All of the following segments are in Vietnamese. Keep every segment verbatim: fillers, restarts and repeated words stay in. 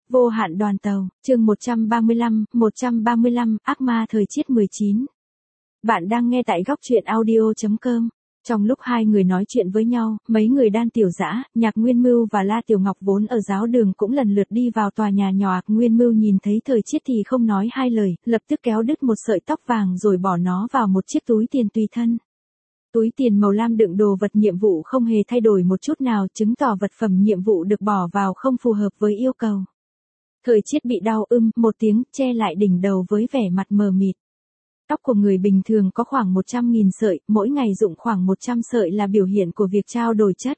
Vô hạn đoàn tàu, chương một trăm ba mươi lăm, một trăm ba mươi lăm, ác ma thời chiết mười chín. Bạn đang nghe tại góc truyện audio chấm com. Trong lúc hai người nói chuyện với nhau, mấy người Đan Tiểu Dã, Nhạc Nguyên Mưu và La Tiểu Ngọc vốn ở giáo đường cũng lần lượt đi vào tòa nhà nhỏ. Nhạc Nguyên Mưu nhìn thấy thời chiết thì không nói hai lời, lập tức kéo đứt một sợi tóc vàng rồi bỏ nó vào một chiếc túi tiền tùy thân. Túi tiền màu lam đựng đồ vật nhiệm vụ không hề thay đổi một chút nào, chứng tỏ vật phẩm nhiệm vụ được bỏ vào không phù hợp với yêu cầu. Thời chiết bị đau ưm một tiếng, che lại đỉnh đầu với vẻ mặt mờ mịt. Tóc của người bình thường có khoảng một trăm nghìn sợi, mỗi ngày dụng khoảng một trăm sợi là biểu hiện của việc trao đổi chất.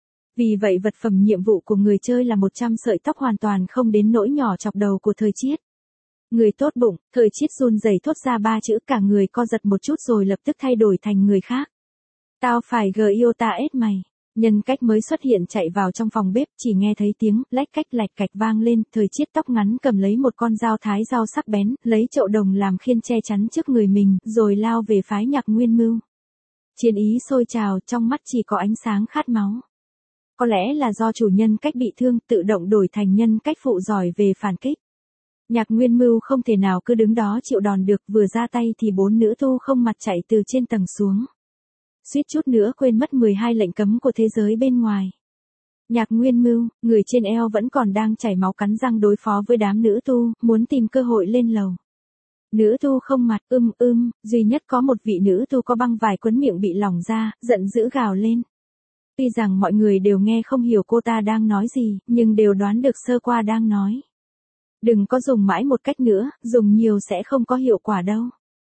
Vì vậy vật phẩm nhiệm vụ của người chơi là một trăm sợi tóc hoàn toàn không đến nỗi nhỏ chọc đầu của thời chiết. Người tốt bụng, thời chiết run rẩy thốt ra ba chữ, cả người co giật một chút rồi lập tức thay đổi thành người khác. Tao phải gờ yêu ta ết mày. Nhân cách mới xuất hiện chạy vào trong phòng bếp, chỉ nghe thấy tiếng lách cách lạch cạch vang lên, thời chiết tóc ngắn cầm lấy một con dao thái dao sắc bén, lấy chậu đồng làm khiên che chắn trước người mình, rồi lao về phái Nhạc Nguyên Mưu. Chiến ý sôi trào, trong mắt chỉ có ánh sáng khát máu. Có lẽ là do chủ nhân cách bị thương, tự động đổi thành nhân cách phụ giỏi về phản kích. Nhạc Nguyên Mưu không thể nào cứ đứng đó chịu đòn được, vừa ra tay thì bốn nữ tu không mặt chạy từ trên tầng xuống. Suýt chút nữa quên mất mười hai lệnh cấm của thế giới bên ngoài. Nhạc Nguyên Mưu, người trên eo vẫn còn đang chảy máu cắn răng đối phó với đám nữ tu, muốn tìm cơ hội lên lầu. Nữ tu không mặt, ưm ưm, duy nhất có một vị nữ tu có băng vải quấn miệng bị lỏng ra, giận dữ gào lên. Tuy rằng mọi người đều nghe không hiểu cô ta đang nói gì, nhưng đều đoán được sơ qua đang nói. Đừng có dùng mãi một cách nữa, dùng nhiều sẽ không có hiệu quả đâu.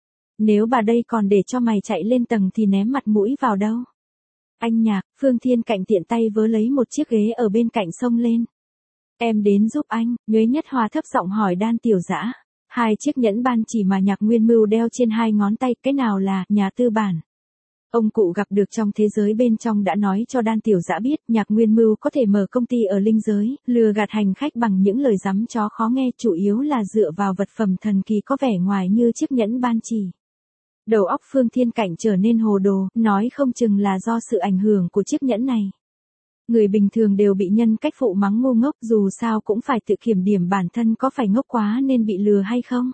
Nếu bà đây còn để cho mày chạy lên tầng thì ném mặt mũi vào đâu. Anh Nhạc, Phương Thiên Cạnh tiện tay vớ lấy một chiếc ghế ở bên cạnh xông lên. Em đến giúp anh, Nhuế Nhất Hòa thấp giọng hỏi Đan Tiểu Dã. Hai chiếc nhẫn ban chỉ mà Nhạc Nguyên Mưu đeo trên hai ngón tay, cái nào là nhà tư bản. Ông cụ gặp được trong thế giới bên trong đã nói cho Đan Tiểu Dã biết Nhạc Nguyên Mưu có thể mở công ty ở linh giới, lừa gạt hành khách bằng những lời rắm chó khó nghe, chủ yếu là dựa vào vật phẩm thần kỳ có vẻ ngoài như chiếc nhẫn ban chỉ. Đầu óc Phương Thiên Cảnh trở nên hồ đồ, nói không chừng là do sự ảnh hưởng của chiếc nhẫn này. Người bình thường đều bị nhân cách phụ mắng ngu ngốc, dù sao cũng phải tự kiểm điểm bản thân có phải ngốc quá nên bị lừa hay không.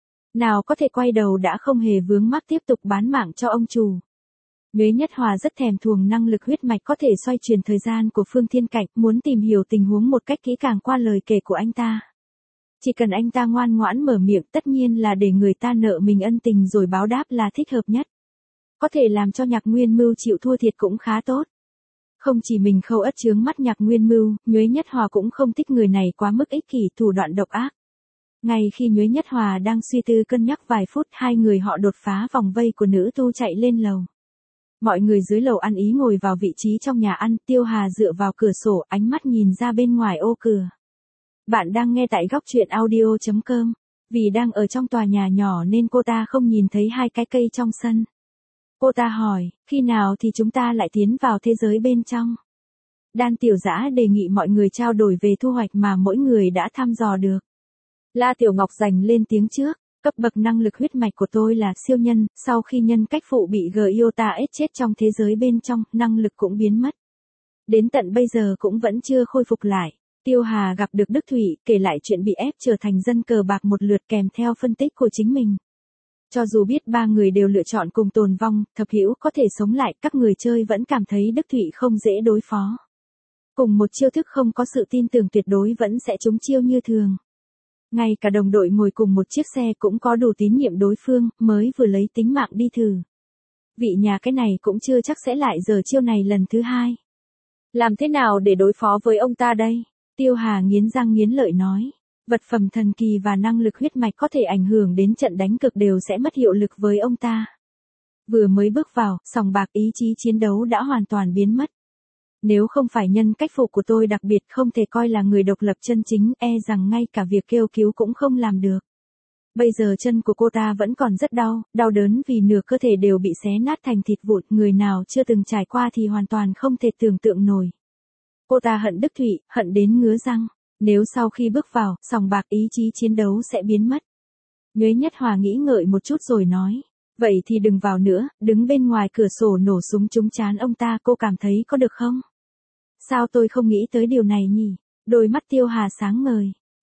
Nào có thể quay đầu đã không hề vướng mắc tiếp tục bán mạng cho ông chủ. Nhuế Nhất Hòa rất thèm thuồng năng lực huyết mạch có thể xoay chuyển thời gian của Phương Thiên Cảnh, muốn tìm hiểu tình huống một cách kỹ càng qua lời kể của anh ta. Chỉ cần anh ta ngoan ngoãn mở miệng, tất nhiên là để người ta nợ mình ân tình rồi báo đáp là thích hợp nhất. Có thể làm cho Nhạc Nguyên Mưu chịu thua thiệt cũng khá tốt. Không chỉ mình khâu ất chướng mắt Nhạc Nguyên Mưu, Nhuế Nhất Hòa cũng không thích người này quá mức ích kỷ, thủ đoạn độc ác. Ngay khi Nhuế Nhất Hòa đang suy tư cân nhắc vài phút, hai người họ đột phá vòng vây của nữ tu chạy lên lầu. Mọi người dưới lầu ăn ý ngồi vào vị trí trong nhà ăn, Tiêu Hà dựa vào cửa sổ, ánh mắt nhìn ra bên ngoài ô cửa. Bạn đang nghe tại góc truyện audio chấm com. Vì đang ở trong tòa nhà nhỏ nên cô ta không nhìn thấy hai cái cây trong sân. Cô ta hỏi, khi nào thì chúng ta lại tiến vào thế giới bên trong? Đan Tiểu Dã đề nghị mọi người trao đổi về thu hoạch mà mỗi người đã thăm dò được. La Tiểu Ngọc giành lên tiếng trước, cấp bậc năng lực huyết mạch của tôi là siêu nhân, sau khi nhân cách phụ bị Giota ết chết trong thế giới bên trong, năng lực cũng biến mất. Đến tận bây giờ cũng vẫn chưa khôi phục lại. Tiêu Hà gặp được Đức Thụy, kể lại chuyện bị ép trở thành dân cờ bạc một lượt kèm theo phân tích của chính mình. Cho dù biết ba người đều lựa chọn cùng tồn vong, thập hữu có thể sống lại, các người chơi vẫn cảm thấy Đức Thụy không dễ đối phó. Cùng một chiêu thức không có sự tin tưởng tuyệt đối vẫn sẽ trúng chiêu như thường. Ngay cả đồng đội ngồi cùng một chiếc xe cũng có đủ tín nhiệm đối phương, mới vừa lấy tính mạng đi thử. Vị nhà cái này cũng chưa chắc sẽ lại giờ chiêu này lần thứ hai. Làm thế nào để đối phó với ông ta đây? Tiêu Hà nghiến răng nghiến lợi nói. Vật phẩm thần kỳ và năng lực huyết mạch có thể ảnh hưởng đến trận đánh cực đều sẽ mất hiệu lực với ông ta. Vừa mới bước vào, sòng bạc ý chí chiến đấu đã hoàn toàn biến mất. Nếu không phải nhân cách phụ của tôi đặc biệt không thể coi là người độc lập chân chính, e rằng ngay cả việc kêu cứu cũng không làm được. Bây giờ chân của cô ta vẫn còn rất đau, đau đớn vì nửa cơ thể đều bị xé nát thành thịt vụn, người nào chưa từng trải qua thì hoàn toàn không thể tưởng tượng nổi. Cô ta hận Đức Thụy, hận đến ngứa răng. Nếu sau khi bước vào, sòng bạc ý chí chiến đấu sẽ biến mất. Nhuế Nhất Hòa nghĩ ngợi một chút rồi nói. Vậy thì đừng vào nữa, đứng bên ngoài cửa sổ nổ súng trúng trán ông ta, cô cảm thấy có được không? Sao tôi không nghĩ tới điều này nhỉ? Đôi mắt Tiêu Hà sáng ngời.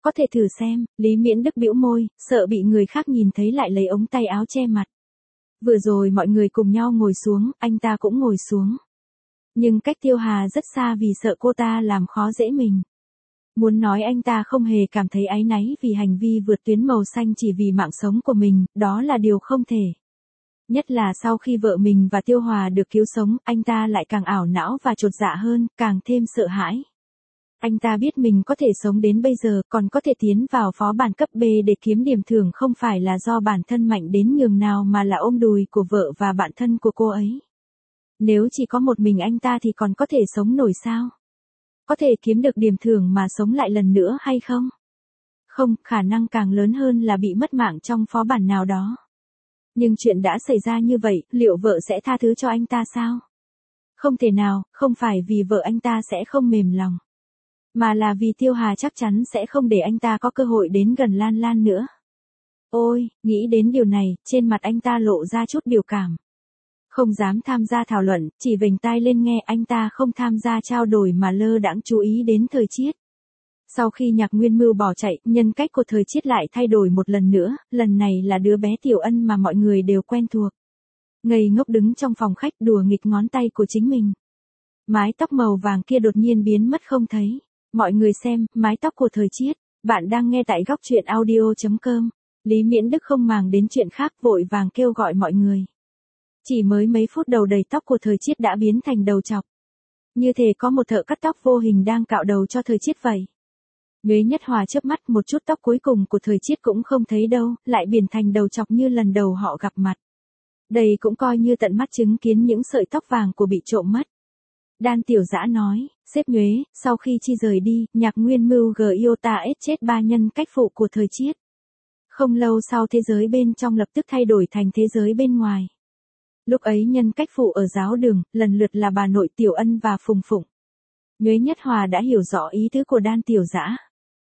Có thể thử xem, Lý Miễn Đức bĩu môi, sợ bị người khác nhìn thấy lại lấy ống tay áo che mặt. Vừa rồi mọi người cùng nhau ngồi xuống, anh ta cũng ngồi xuống. Nhưng cách Tiêu Hà rất xa vì sợ cô ta làm khó dễ mình. Muốn nói anh ta không hề cảm thấy áy náy vì hành vi vượt tuyến màu xanh chỉ vì mạng sống của mình, đó là điều không thể. Nhất là sau khi vợ mình và Tiêu Hòa được cứu sống, anh ta lại càng ảo não và chột dạ hơn, càng thêm sợ hãi. Anh ta biết mình có thể sống đến bây giờ, còn có thể tiến vào phó bản cấp B để kiếm điểm thưởng không phải là do bản thân mạnh đến nhường nào mà là ôm đùi của vợ và bạn thân của cô ấy. Nếu chỉ có một mình anh ta thì còn có thể sống nổi sao? Có thể kiếm được điểm thưởng mà sống lại lần nữa hay không? Không, khả năng càng lớn hơn là bị mất mạng trong phó bản nào đó. Nhưng chuyện đã xảy ra như vậy, liệu vợ sẽ tha thứ cho anh ta sao? Không thể nào, không phải vì vợ anh ta sẽ không mềm lòng. Mà là vì Tiêu Hà chắc chắn sẽ không để anh ta có cơ hội đến gần Lan Lan nữa. Ôi, nghĩ đến điều này, trên mặt anh ta lộ ra chút biểu cảm. Không dám tham gia thảo luận, chỉ vểnh tai lên nghe anh ta không tham gia trao đổi mà lơ đãng chú ý đến Thời Chiết. Sau khi Nhạc Nguyên Mưu bỏ chạy, nhân cách của Thời Chiết lại thay đổi một lần nữa, lần này là đứa bé Tiểu Ân mà mọi người đều quen thuộc. Ngây ngốc đứng trong phòng khách đùa nghịch ngón tay của chính mình. Mái tóc màu vàng kia đột nhiên biến mất không thấy. Mọi người xem, mái tóc của Thời Chiết. Bạn đang nghe tại góc truyện audio chấm com. Lý Miễn Đức không màng đến chuyện khác vội vàng kêu gọi mọi người. Chỉ mới mấy phút đầu đầy tóc của Thời Chiết đã biến thành đầu chọc. Như thể có một thợ cắt tóc vô hình đang cạo đầu cho Thời Chiết vậy. Nhuế Nhất Hòa chớp mắt, một chút tóc cuối cùng của Thời Chiết cũng không thấy đâu, lại biến thành đầu chọc như lần đầu họ gặp mặt. Đây cũng coi như tận mắt chứng kiến những sợi tóc vàng của bị trộm mất. Đan Tiểu Dã nói, sếp Nhuế, sau khi Chi rời đi, Nhạc Nguyên Mưu Giota S chết ba nhân cách phụ của Thời Chiết. Không lâu sau thế giới bên trong lập tức thay đổi thành thế giới bên ngoài. Lúc ấy nhân cách phụ ở giáo đường, lần lượt là bà nội Tiểu Ân và Phùng Phụng. Nhuế Nhất Hòa đã hiểu rõ ý tứ của Đan Tiểu Dã.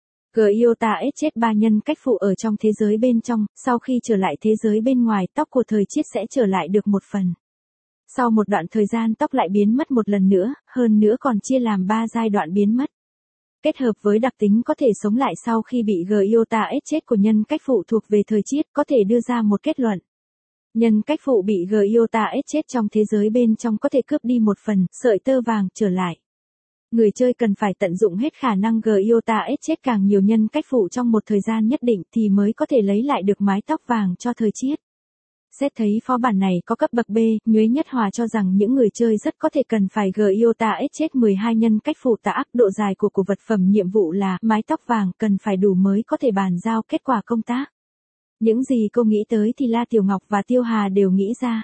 Giota S chết ba nhân cách phụ ở trong thế giới bên trong, sau khi trở lại thế giới bên ngoài, tóc của Thời Chiết sẽ trở lại được một phần. Sau một đoạn thời gian tóc lại biến mất một lần nữa, hơn nữa còn chia làm ba giai đoạn biến mất. Kết hợp với đặc tính có thể sống lại sau khi bị Giota S chết của nhân cách phụ thuộc về Thời Chiết, có thể đưa ra một kết luận. Nhân cách phụ bị Giota S chết trong thế giới bên trong có thể cướp đi một phần, sợi tơ vàng trở lại. Người chơi cần phải tận dụng hết khả năng Giota S chết càng nhiều nhân cách phụ trong một thời gian nhất định thì mới có thể lấy lại được mái tóc vàng cho Thời Chiết. Xét thấy phó bản này có cấp bậc B, Nhuế Nhất Hòa cho rằng những người chơi rất có thể cần phải Giota S chết mười hai nhân cách phụ tạ ác. Độ dài của của vật phẩm nhiệm vụ là mái tóc vàng cần phải đủ mới có thể bàn giao kết quả công tác. Những gì cô nghĩ tới thì La Tiểu Ngọc và Tiêu Hà đều nghĩ ra.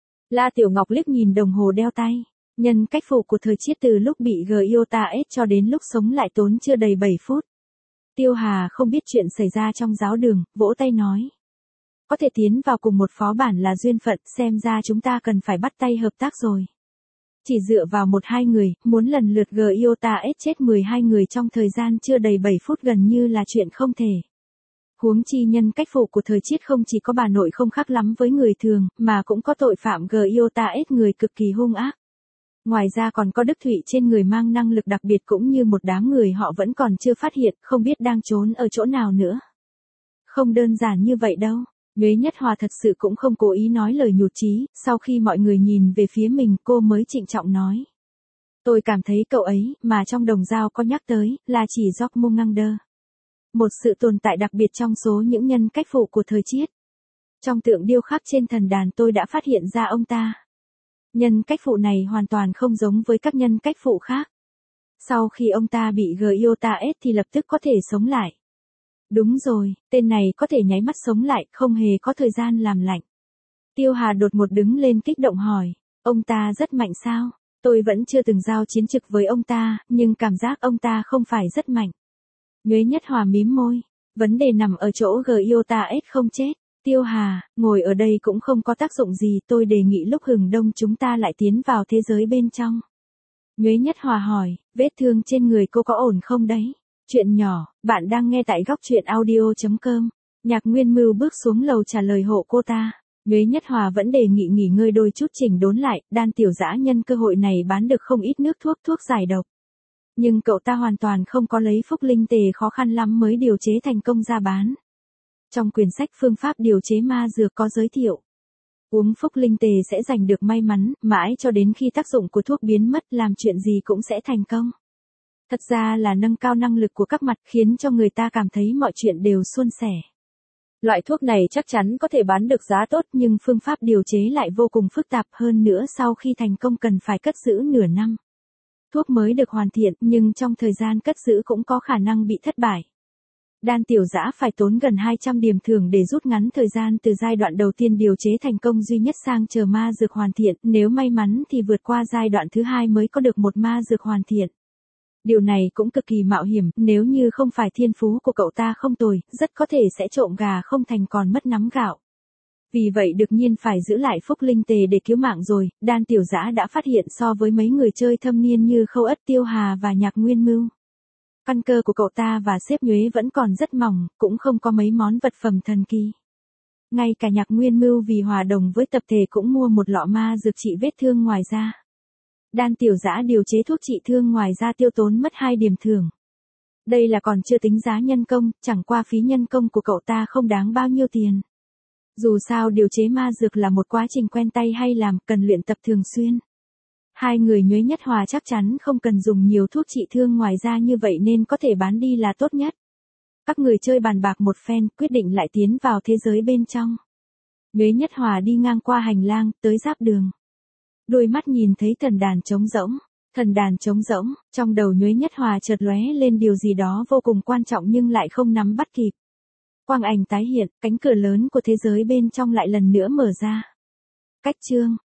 La Tiểu Ngọc liếc nhìn đồng hồ đeo tay. Nhân cách phụ của Thời Chiết từ lúc bị Giota S cho đến lúc sống lại tốn chưa đầy bảy phút. Tiêu Hà không biết chuyện xảy ra trong giáo đường, vỗ tay nói. Có thể tiến vào cùng một phó bản là duyên phận, xem ra chúng ta cần phải bắt tay hợp tác rồi. Chỉ dựa vào một hai người, muốn lần lượt Giota S chết mười hai người trong thời gian chưa đầy bảy phút gần như là chuyện không thể. Huống chi nhân cách phụ của Thời Chiết không chỉ có bà nội không khác lắm với người thường, mà cũng có tội phạm Giota S người cực kỳ hung ác. Ngoài ra còn có Đức Thụy trên người mang năng lực đặc biệt cũng như một đám người họ vẫn còn chưa phát hiện, không biết đang trốn ở chỗ nào nữa. Không đơn giản như vậy đâu. Nhuế Nhất Hòa thật sự cũng không cố ý nói lời nhụt chí, sau khi mọi người nhìn về phía mình cô mới trịnh trọng nói. Tôi cảm thấy cậu ấy, mà trong đồng dao có nhắc tới, là chỉ Jormungandr. Một sự tồn tại đặc biệt trong số những nhân cách phụ của Thời Chiết. Trong tượng điêu khắc trên thần đàn tôi đã phát hiện ra ông ta. Nhân cách phụ này hoàn toàn không giống với các nhân cách phụ khác. Sau khi ông ta bị Giota S thì lập tức có thể sống lại. Đúng rồi, tên này có thể nháy mắt sống lại, không hề có thời gian làm lạnh. Tiêu Hà đột ngột đứng lên kích động hỏi, ông ta rất mạnh sao? Tôi vẫn chưa từng giao chiến trực với ông ta, nhưng cảm giác ông ta không phải rất mạnh. Nhuế Nhất Hòa mím môi, vấn đề nằm ở chỗ Giota S không chết. Tiêu Hà, ngồi ở đây cũng không có tác dụng gì, tôi đề nghị lúc hừng đông chúng ta lại tiến vào thế giới bên trong. Nhuế Nhất Hòa hỏi, vết thương trên người cô có ổn không đấy? Chuyện nhỏ, bạn đang nghe tại góc truyện audio chấm com. Nhạc Nguyên Mưu bước xuống lầu trả lời hộ cô ta. Nhuế Nhất Hòa vẫn đề nghị nghỉ ngơi đôi chút chỉnh đốn lại, Đan Tiểu Dã nhân cơ hội này bán được không ít nước thuốc thuốc giải độc. Nhưng cậu ta hoàn toàn không có lấy phúc linh tề khó khăn lắm mới điều chế thành công ra bán. Trong quyển sách phương pháp điều chế ma dược có giới thiệu. Uống phúc linh tề sẽ giành được may mắn, mãi cho đến khi tác dụng của thuốc biến mất làm chuyện gì cũng sẽ thành công. Thật ra là nâng cao năng lực của các mặt khiến cho người ta cảm thấy mọi chuyện đều suôn sẻ. Loại thuốc này chắc chắn có thể bán được giá tốt nhưng phương pháp điều chế lại vô cùng phức tạp hơn nữa sau khi thành công cần phải cất giữ nửa năm. Thuốc mới được hoàn thiện nhưng trong thời gian cất giữ cũng có khả năng bị thất bại. Đan Tiểu Dã phải tốn gần hai trăm điểm thưởng để rút ngắn thời gian từ giai đoạn đầu tiên điều chế thành công duy nhất sang chờ ma dược hoàn thiện, nếu may mắn thì vượt qua giai đoạn thứ hai mới có được một ma dược hoàn thiện. Điều này cũng cực kỳ mạo hiểm, nếu như không phải thiên phú của cậu ta không tồi, rất có thể sẽ trộm gà không thành còn mất nắm gạo. Vì vậy đương nhiên phải giữ lại phúc linh tề để cứu mạng rồi, Đan Tiểu Dã đã phát hiện so với mấy người chơi thâm niên như Khâu Ất Tiêu Hà và Nhạc Nguyên Mưu. Căn cơ của cậu ta và Xếp Nhuế vẫn còn rất mỏng, cũng không có mấy món vật phẩm thần kỳ. Ngay cả Nhạc Nguyên Mưu vì hòa đồng với tập thể cũng mua một lọ ma dược trị vết thương ngoài da. Đan Tiểu Dã điều chế thuốc trị thương ngoài da tiêu tốn mất hai điểm thưởng. Đây là còn chưa tính giá nhân công, chẳng qua phí nhân công của cậu ta không đáng bao nhiêu tiền. Dù sao điều chế ma dược là một quá trình quen tay hay làm, cần luyện tập thường xuyên. Hai người Nhuế Nhất Hòa chắc chắn không cần dùng nhiều thuốc trị thương ngoài da như vậy nên có thể bán đi là tốt nhất. Các người chơi bàn bạc một phen, quyết định lại tiến vào thế giới bên trong. Nhuế Nhất Hòa đi ngang qua hành lang, tới giáp đường. Đôi mắt nhìn thấy thần đàn trống rỗng. Thần đàn trống rỗng, trong đầu Nhuế Nhất Hòa chợt lóe lên điều gì đó vô cùng quan trọng nhưng lại không nắm bắt kịp. Quang ảnh tái hiện, cánh cửa lớn của thế giới bên trong lại lần nữa mở ra. Cách chương